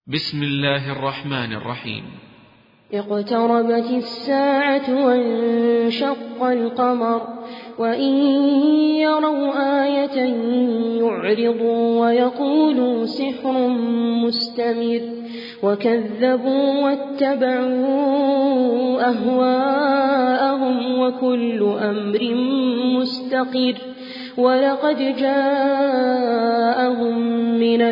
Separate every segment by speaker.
Speaker 1: بسم الله الرحمن الرحيم.
Speaker 2: اقتربت الساعة وانشق القمر وإن يروا آية يعرضوا ويقولوا سحر مستمر وكذبوا واتبعوا أهواءهم وكل أمر مستقر ولقد جاءهم من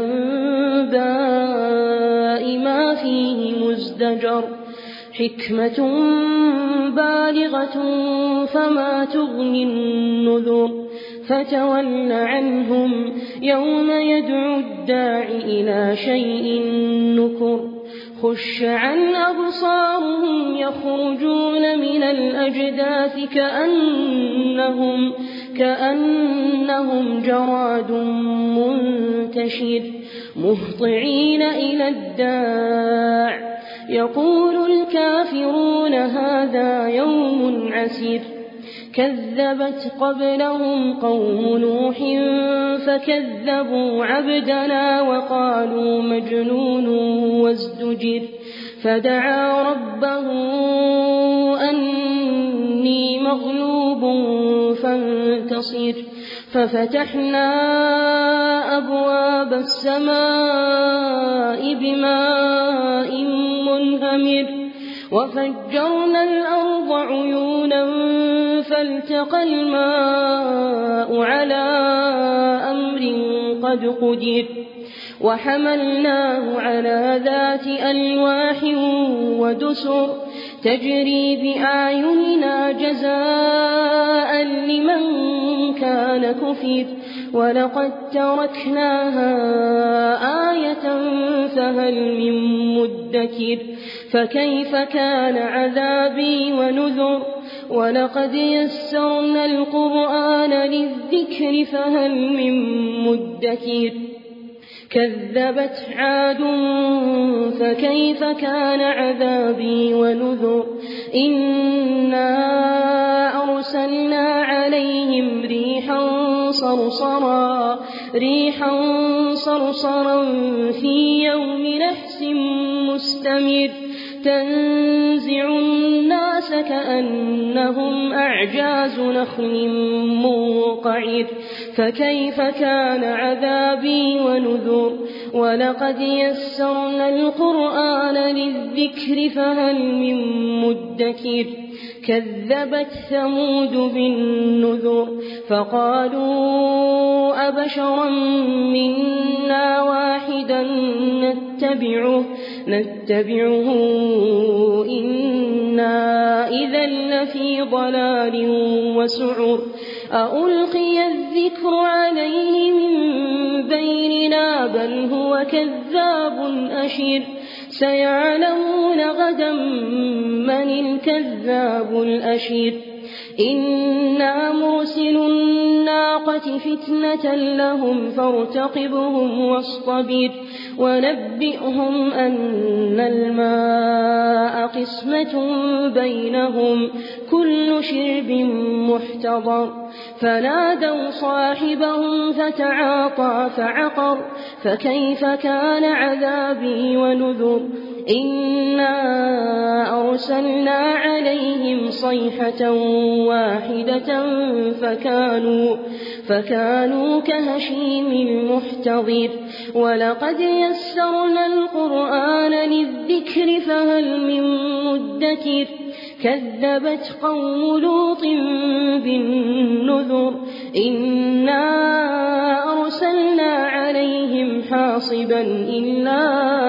Speaker 2: الأنباء ما فيه مزدجر حكمة بالغة فما تغني النذر فتول عنهم يوم يدعو الداع إلى شيء نكر خش عن أبصارهم يخرجون من الأجداث كأنهم جراد منتشر مهطعين إلى الداع يقول الكافرون هذا يوم عسير كذبت قبلهم قوم نوح فكذبوا عبدنا وقالوا مجنون وازدجر فدعا ربه أني مغلوب فانتصر ففتحنا أبواب السماء بماء منهمر وفجرنا الأرض عيونا فالتقى الماء على أمر قد قدر وحملناه على ذات ألواح ودسر تجري بأعيننا جزاء لمن كان كفر ولقد تركناها آية فهل من مدكر فكيف كان عذابي ونذر ولقد يسرنا القرآن للذكر فهل من مدكر كذبت عاد فكيف كان عذابي ونذر إنا أرسلنا عليهم ريحا صرصرا في يوم نحس مستمر تنزع الناس كأنهم أعجاز نخل منقعر فكيف كان عذابي ونذر ولقد يسرنا القرآن للذكر فهل من مدكر كذبت ثمود بالنذر فقالوا أبشرا منا واحدا نتبعه إنا إذا لفي ضلال وسعر أألقي الذكر عليه من بيننا بل هو كذاب أشر سيعلمون غدا من الكذاب الأشر إنا مرسل الناقة فتنة لهم فارتقبهم واصطبر ونبئهم أن الماء قسمة بينهم كل شرب محتضر فنادوا صاحبهم فتعاطى فعقر فكيف كان عذابي ونذر إنا أرسلنا عليهم صيحة واحدة فكانوا كهشيم المحتضر ولقد يسرنا القرآن للذكر فهل من مدكر كذبت قوم لوط بالنذر إنا أرسلنا عليهم حاصبا إلا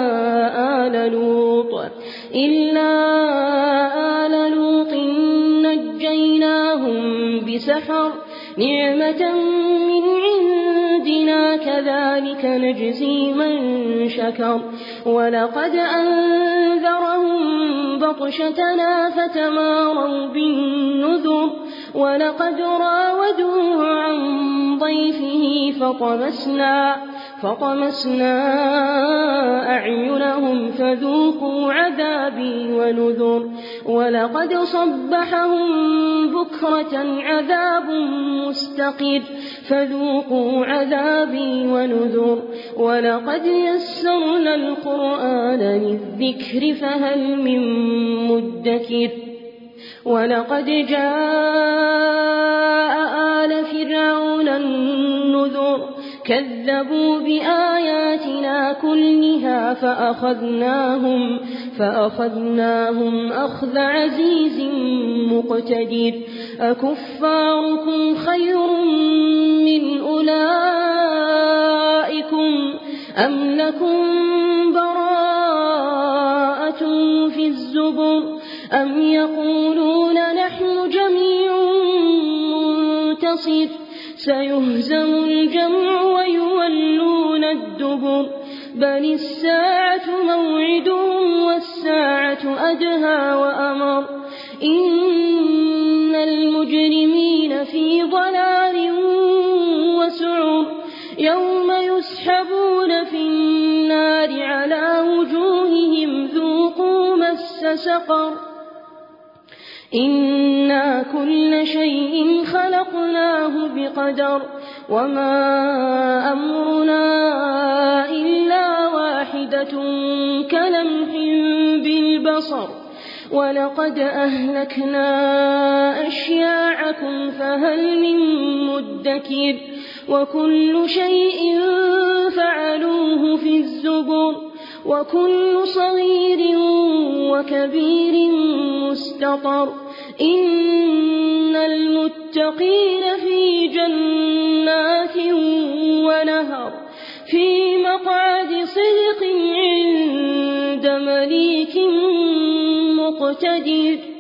Speaker 2: آل لوط نجيناهم بسحر نعمة من عندنا كذلك نجزي من شكر ولقد أنذرهم بطشتنا فتماروا بالنذر ولقد راودوه عن ضيفه فطمسنا أعينهم فذوقوا عذابي ونذر ولقد صبحهم بكرة عذاب مستقر فذوقوا عذابي ونذر ولقد يسرنا القرآن للذكر فهل من مدكر ولقد جاء آل فرعون النذر كذبوا بآياتنا كلها فأخذناهم أخذ عزيز مقتدر أكفاركم خير من أولئكم أم لكم براءة في الزبر أم يقولون نحن جميع منتصر سيهزم الجمع ويولون الدبر بل الساعة موعدهم والساعة أدهى وأمر إن المجرمين في ضلال وسعر يوم يسحبون في النار على وجوههم ذوقوا مس سقر إنا كل شيء خلقناه بقدر وما أمرنا إلا واحدة كلمح بالبصر ولقد أهلكنا أشياعكم فهل من مدكر وكل شيء فعلوه في الزبر وكل صغير وكبير مستطر إن المتقين في جنات ونهر في مقعد صدق عند مليك مقتدر